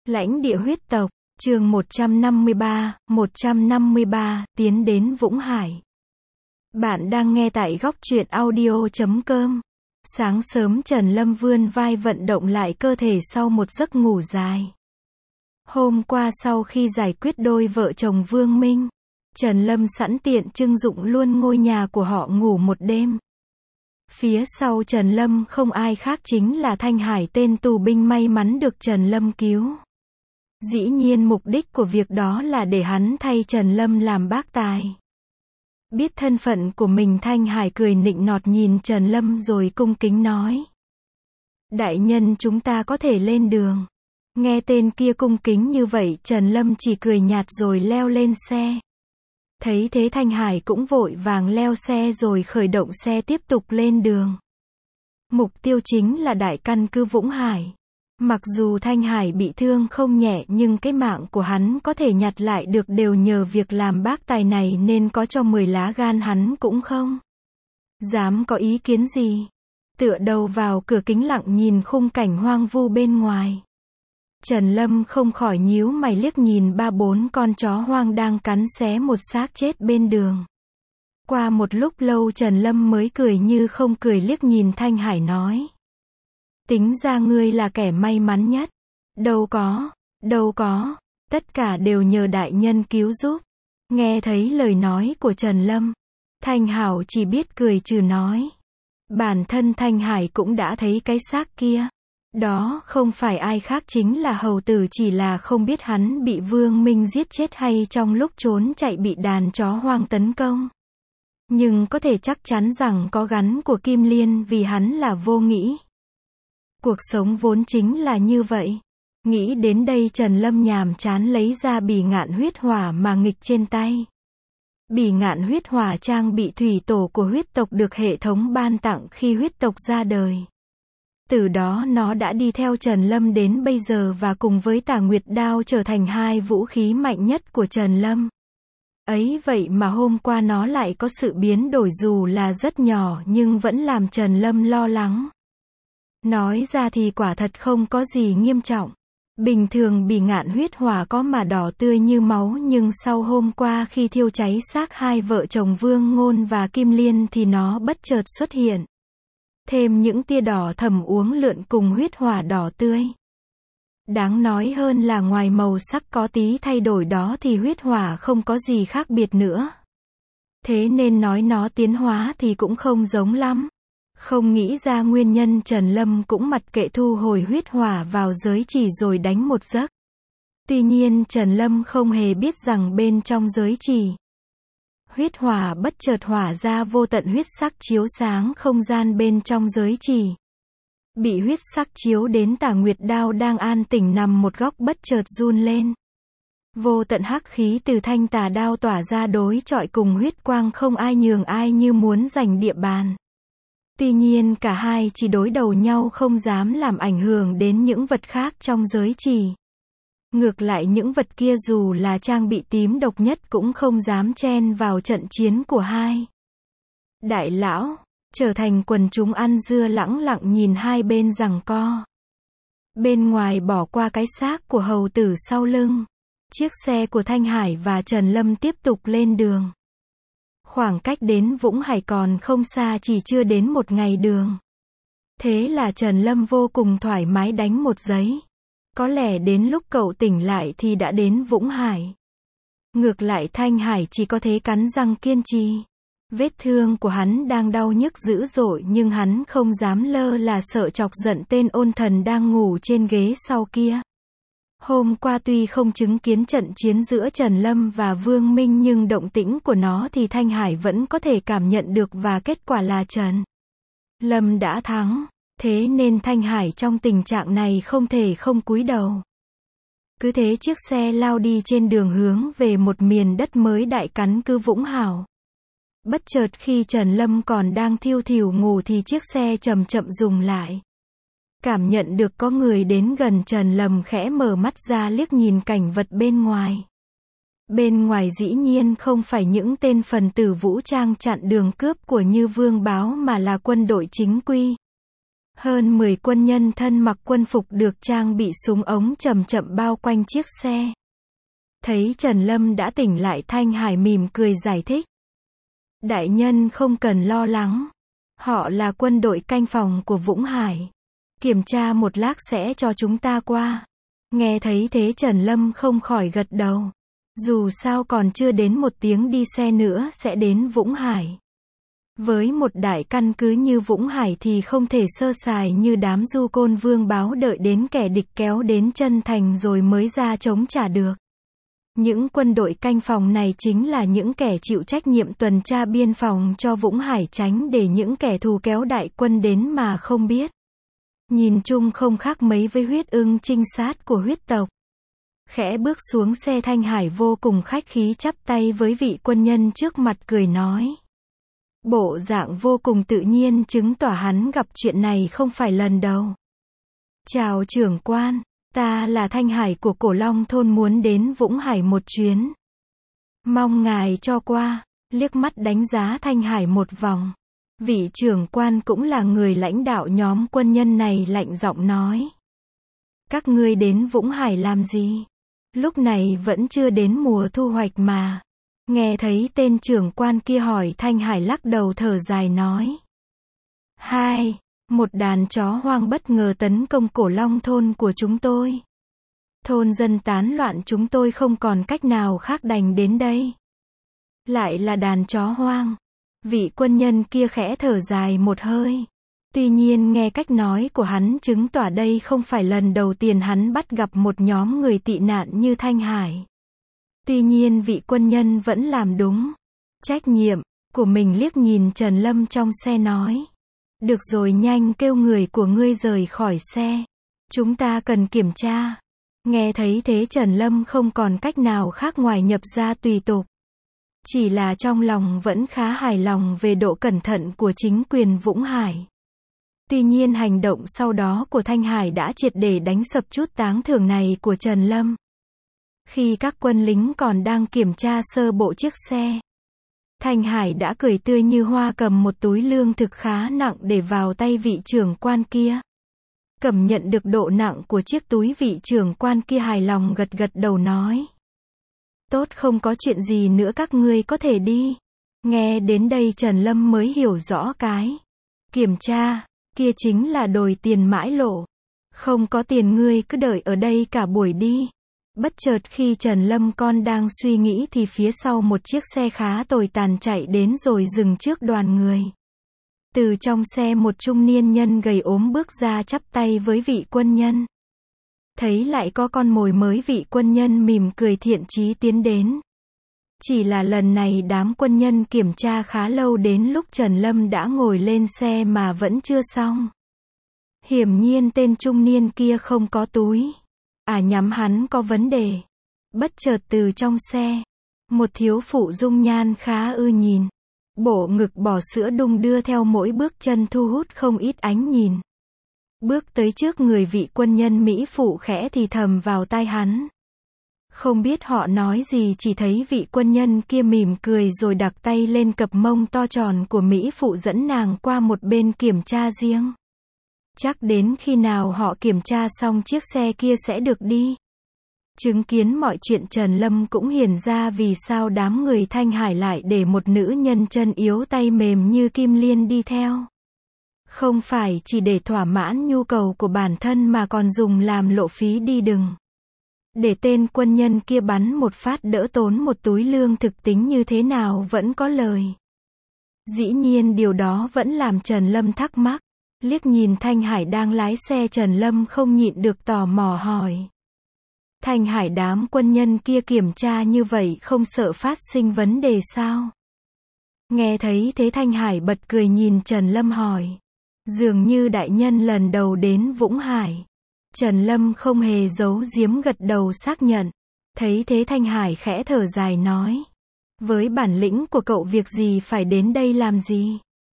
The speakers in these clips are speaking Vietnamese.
Lãnh địa huyết tộc, chương 153, tiến đến Vũng Hải. Bạn đang nghe tại góc truyện audio.com. Sáng sớm Trần Lâm vươn vai vận động lại cơ thể sau một giấc ngủ dài. Hôm qua sau khi giải quyết đôi vợ chồng Vương Minh, Trần Lâm sẵn tiện trưng dụng luôn ngôi nhà của họ ngủ một đêm. Phía sau Trần Lâm không ai khác chính là Thanh Hải, tên tù binh may mắn được Trần Lâm cứu. Dĩ nhiên mục đích của việc đó là để hắn thay Trần Lâm làm bác tài. Biết thân phận của mình, Thanh Hải cười nịnh nọt nhìn Trần Lâm rồi cung kính nói: đại nhân, chúng ta có thể lên đường. Nghe tên kia cung kính như vậy, Trần Lâm chỉ cười nhạt rồi leo lên xe. Thấy thế Thanh Hải cũng vội vàng leo xe rồi khởi động xe tiếp tục lên đường. Mục tiêu chính là đại căn cứ Vũng Hải. Mặc dù Thanh Hải bị thương không nhẹ nhưng cái mạng của hắn có thể nhặt lại được đều nhờ việc làm bác tài này, nên có cho 10 lá gan hắn cũng không dám có ý kiến gì. Tựa đầu vào cửa kính lặng nhìn khung cảnh hoang vu bên ngoài, Trần Lâm không khỏi nhíu mày liếc nhìn 3-4 con chó hoang đang cắn xé một xác chết bên đường. Qua một lúc lâu Trần Lâm mới cười như không cười liếc nhìn Thanh Hải nói: tính ra ngươi là kẻ may mắn nhất. Đâu có, tất cả đều nhờ đại nhân cứu giúp. Nghe thấy lời nói của Trần Lâm, Thanh Hảo chỉ biết cười trừ nói. Bản thân Thanh Hải cũng đã thấy cái xác kia. Đó không phải ai khác chính là hầu tử, chỉ là không biết hắn bị Vương Minh giết chết hay trong lúc trốn chạy bị đàn chó hoang tấn công. Nhưng có thể chắc chắn rằng có gắn của Kim Liên, vì hắn là vô nghĩ. Cuộc sống vốn chính là như vậy. Nghĩ đến đây Trần Lâm nhàm chán lấy ra bỉ ngạn huyết hỏa mà nghịch trên tay. Bỉ ngạn huyết hỏa trang bị thủy tổ của huyết tộc, được hệ thống ban tặng khi huyết tộc ra đời. Từ đó nó đã đi theo Trần Lâm đến bây giờ và cùng với Tà Nguyệt Đao trở thành hai vũ khí mạnh nhất của Trần Lâm. Ấy vậy mà hôm qua nó lại có sự biến đổi, dù là rất nhỏ nhưng vẫn làm Trần Lâm lo lắng. Nói ra thì quả thật không có gì nghiêm trọng. Bình thường bỉ ngạn huyết hỏa có mà đỏ tươi như máu, nhưng sau hôm qua khi thiêu cháy xác hai vợ chồng Vương Ngôn và Kim Liên thì nó bất chợt xuất hiện thêm những tia đỏ thẫm uốn lượn cùng huyết hỏa đỏ tươi. Đáng nói hơn là ngoài màu sắc có tí thay đổi đó thì huyết hỏa không có gì khác biệt nữa. Thế nên nói nó tiến hóa thì cũng không giống lắm. Không nghĩ ra nguyên nhân, Trần Lâm cũng mặc kệ thu hồi huyết hỏa vào giới chỉ rồi đánh một giấc. Tuy nhiên Trần Lâm không hề biết rằng bên trong giới chỉ, huyết hỏa bất chợt hỏa ra vô tận huyết sắc chiếu sáng không gian bên trong giới chỉ. Bị huyết sắc chiếu đến, Tà Nguyệt Đao đang an tĩnh nằm một góc bất chợt run lên. Vô tận hắc khí từ thanh tà đao tỏa ra đối chọi cùng huyết quang, không ai nhường ai, như muốn giành địa bàn. Tuy nhiên cả hai chỉ đối đầu nhau, không dám làm ảnh hưởng đến những vật khác trong giới chỉ. Ngược lại những vật kia dù là trang bị tím độc nhất cũng không dám chen vào trận chiến của hai đại lão, trở thành quần chúng ăn dưa lẳng lặng nhìn hai bên giằng co. Bên ngoài bỏ qua cái xác của hầu tử sau lưng, chiếc xe của Thanh Hải và Trần Lâm tiếp tục lên đường. Khoảng cách đến Vũng Hải còn không xa, chỉ chưa đến một ngày đường. Thế là Trần Lâm vô cùng thoải mái đánh một giấy. Có lẽ đến lúc cậu tỉnh lại thì đã đến Vũng Hải. Ngược lại Thanh Hải chỉ có thể cắn răng kiên trì. Vết thương của hắn đang đau nhức dữ dội, nhưng hắn không dám lơ là, sợ chọc giận tên ôn thần đang ngủ trên ghế sau kia. Hôm qua tuy không chứng kiến trận chiến giữa Trần Lâm và Vương Minh, nhưng động tĩnh của nó thì Thanh Hải vẫn có thể cảm nhận được, và kết quả là Trần Lâm đã thắng. Thế nên Thanh Hải trong tình trạng này không thể không cúi đầu. Cứ thế chiếc xe lao đi trên đường hướng về một miền đất mới, đại căn cứ Vũng Hảo. Bất chợt khi Trần Lâm còn đang thiêu thiểu ngủ thì chiếc xe chậm chậm dừng lại. Cảm nhận được có người đến gần, Trần Lâm khẽ mở mắt ra liếc nhìn cảnh vật bên ngoài. Bên ngoài dĩ nhiên không phải những tên phần tử vũ trang chặn đường cướp của như Vương Báo, mà là quân đội chính quy. Hơn 10 quân nhân thân mặc quân phục được trang bị súng ống chậm chậm bao quanh chiếc xe. Thấy Trần Lâm đã tỉnh lại, Thanh Hải mỉm cười giải thích. Đại nhân không cần lo lắng. Họ là quân đội canh phòng của Vũng Hải. Kiểm tra một lát sẽ cho chúng ta qua. Nghe thấy thế Trần Lâm không khỏi gật đầu. Dù sao còn chưa đến 1 tiếng đi xe nữa sẽ đến Vũng Hải. Với một đại căn cứ như Vũng Hải thì không thể sơ sài như đám du côn vương báo đợi đến kẻ địch kéo đến chân thành rồi mới ra chống trả được. Những quân đội canh phòng này chính là những kẻ chịu trách nhiệm tuần tra biên phòng cho Vũng Hải, tránh để những kẻ thù kéo đại quân đến mà không biết. Nhìn chung không khác mấy với huyết ưng trinh sát của huyết tộc. Khẽ bước xuống xe, Thanh Hải vô cùng khách khí chắp tay với vị quân nhân trước mặt cười nói. Bộ dạng vô cùng tự nhiên chứng tỏ hắn gặp chuyện này không phải lần đầu. Chào trưởng quan, ta là Thanh Hải của Cổ Long thôn, muốn đến Vũng Hải một chuyến. Mong ngài cho qua. Liếc mắt đánh giá Thanh Hải một vòng. Vị trưởng quan cũng là người lãnh đạo nhóm quân nhân này lạnh giọng nói. Các ngươi đến Vũng Hải làm gì? Lúc này vẫn chưa đến mùa thu hoạch mà. Nghe thấy tên trưởng quan kia hỏi, Thanh Hải lắc đầu thở dài nói. Một đàn chó hoang bất ngờ tấn công Cổ Long thôn của chúng tôi. Thôn dân tán loạn, chúng tôi không còn cách nào khác đành đến đây. Lại là đàn chó hoang. Vị quân nhân kia khẽ thở dài một hơi. Tuy nhiên nghe cách nói của hắn chứng tỏ đây không phải lần đầu tiên hắn bắt gặp một nhóm người tị nạn như Thanh Hải. Tuy nhiên vị quân nhân vẫn làm đúng trách nhiệm của mình, liếc nhìn Trần Lâm trong xe nói. Được rồi, nhanh kêu người của ngươi rời khỏi xe. Chúng ta cần kiểm tra. Nghe thấy thế Trần Lâm không còn cách nào khác ngoài nhập ra tùy tục. Chỉ là trong lòng vẫn khá hài lòng về độ cẩn thận của chính quyền Vũng Hải. Tuy nhiên hành động sau đó của Thanh Hải đã triệt để đánh sập chút táng thưởng này của Trần Lâm. Khi các quân lính còn đang kiểm tra sơ bộ chiếc xe, Thanh Hải đã cười tươi như hoa cầm một túi lương thực khá nặng để vào tay vị trưởng quan kia. Cảm nhận được độ nặng của chiếc túi, vị trưởng quan kia hài lòng gật gật đầu nói. Tốt, không có chuyện gì nữa, các ngươi có thể đi. Nghe đến đây Trần Lâm mới hiểu rõ cái kiểm tra kia chính là đòi tiền mãi lộ. Không có tiền ngươi cứ đợi ở đây cả buổi đi. Bất chợt khi Trần Lâm còn đang suy nghĩ thì phía sau một chiếc xe khá tồi tàn chạy đến rồi dừng trước đoàn người. Từ trong xe một trung niên nhân gầy ốm bước ra chắp tay với vị quân nhân. Thấy lại có con mồi mới, vị quân nhân mỉm cười thiện chí tiến đến. Chỉ là lần này đám quân nhân kiểm tra khá lâu, đến lúc Trần Lâm đã ngồi lên xe mà vẫn chưa xong. Hiển nhiên tên trung niên kia không có túi. Nhắm hắn có vấn đề. Bất chợt từ trong xe, một thiếu phụ dung nhan khá ưa nhìn. Bộ ngực bò sữa đung đưa theo mỗi bước chân thu hút không ít ánh nhìn. Bước tới trước người vị quân nhân, mỹ phụ khẽ thì thầm vào tai hắn. Không biết họ nói gì, chỉ thấy vị quân nhân kia mỉm cười rồi đặt tay lên cặp mông to tròn của mỹ phụ dẫn nàng qua một bên kiểm tra riêng. Chắc đến khi nào họ kiểm tra xong chiếc xe kia sẽ được đi. Chứng kiến mọi chuyện, Trần Lâm cũng hiểu ra vì sao đám người Thanh Hải lại để một nữ nhân chân yếu tay mềm như Kim Liên đi theo. Không phải chỉ để thỏa mãn nhu cầu của bản thân mà còn dùng làm lộ phí đi đừng. Để tên quân nhân kia bắn một phát đỡ tốn một túi lương thực, tính như thế nào vẫn có lời. Dĩ nhiên điều đó vẫn làm Trần Lâm thắc mắc. Liếc nhìn Thanh Hải đang lái xe, Trần Lâm không nhịn được tò mò hỏi. Thanh Hải, đám quân nhân kia kiểm tra như vậy không sợ phát sinh vấn đề sao? Nghe thấy thế Thanh Hải bật cười nhìn Trần Lâm hỏi. Dường như đại nhân lần đầu đến Vũng Hải. Trần Lâm không hề giấu giếm gật đầu xác nhận. Thấy thế Thanh Hải khẽ thở dài nói. Với bản lĩnh của cậu việc gì phải đến đây làm gì?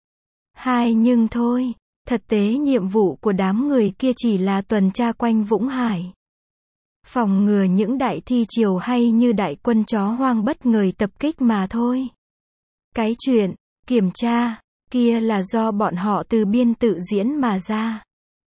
Nhưng thôi, thực tế nhiệm vụ của đám người kia chỉ là tuần tra quanh Vũng Hải. Phòng ngừa những đại thi triều hay như đại quân chó hoang bất ngờ tập kích mà thôi. Cái chuyện kiểm tra kia là do bọn họ từ biên tự diễn mà ra.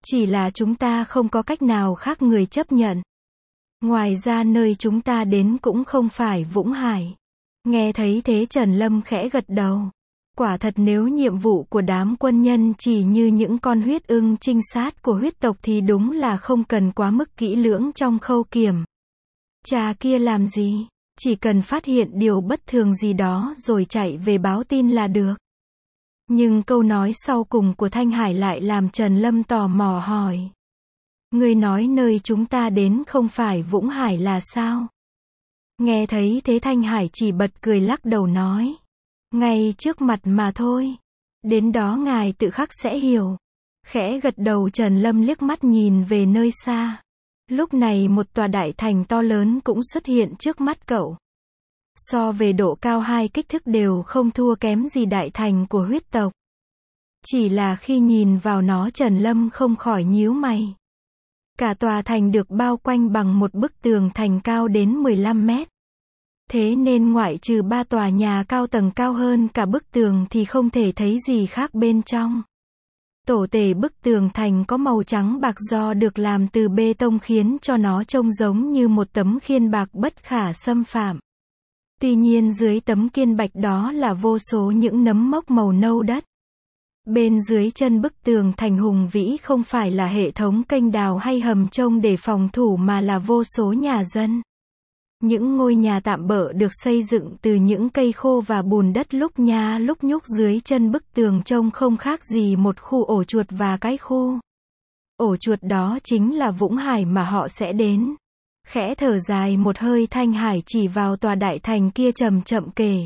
Chỉ là chúng ta không có cách nào khác người chấp nhận. Ngoài ra nơi chúng ta đến cũng không phải Vũng Hải. Nghe thấy thế Trần Lâm khẽ gật đầu. Quả thật nếu nhiệm vụ của đám quân nhân chỉ như những con huyết ưng trinh sát của huyết tộc thì đúng là không cần quá mức kỹ lưỡng trong khâu kiểm tra kia làm gì. Chỉ cần phát hiện điều bất thường gì đó rồi chạy về báo tin là được. Nhưng câu nói sau cùng của Thanh Hải lại làm Trần Lâm tò mò hỏi. Ngươi nói nơi chúng ta đến không phải Vũng Hải là sao? Nghe thấy thế Thanh Hải chỉ bật cười lắc đầu nói. Ngay trước mặt mà thôi. Đến đó ngài tự khắc sẽ hiểu. Khẽ gật đầu Trần Lâm liếc mắt nhìn về nơi xa. Lúc này một tòa đại thành to lớn cũng xuất hiện trước mắt cậu. So về độ cao hai kích thước đều không thua kém gì đại thành của huyết tộc. Chỉ là khi nhìn vào nó Trần Lâm không khỏi nhíu mày. Cả tòa thành được bao quanh bằng một bức tường thành cao đến 15 mét. Thế nên ngoại trừ 3 tòa nhà cao tầng cao hơn cả bức tường thì không thể thấy gì khác bên trong. Tổ tể bức tường thành có màu trắng bạc do được làm từ bê tông khiến cho nó trông giống như một tấm khiên bạc bất khả xâm phạm. Tuy nhiên dưới tấm khiên bạch đó là vô số những nấm mốc màu nâu đất. Bên dưới chân bức tường thành hùng vĩ không phải là hệ thống kênh đào hay hầm trông để phòng thủ mà là vô số nhà dân. Những ngôi nhà tạm bợ được xây dựng từ những cây khô và bùn đất lúc nha lúc nhúc dưới chân bức tường trông không khác gì một khu ổ chuột và cái khu. Ổ chuột đó chính là Vũng Hải mà họ sẽ đến. Khẽ thở dài một hơi Thanh Hải chỉ vào tòa đại thành kia chậm chậm kể.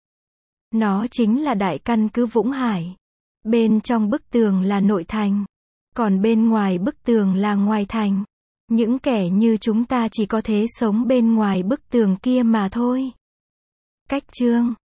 Nó chính là đại căn cứ Vũng Hải. Bên trong bức tường là nội thành. Còn bên ngoài bức tường là ngoài thành. Những kẻ như chúng ta chỉ có thể sống bên ngoài bức tường kia mà thôi. Cách chương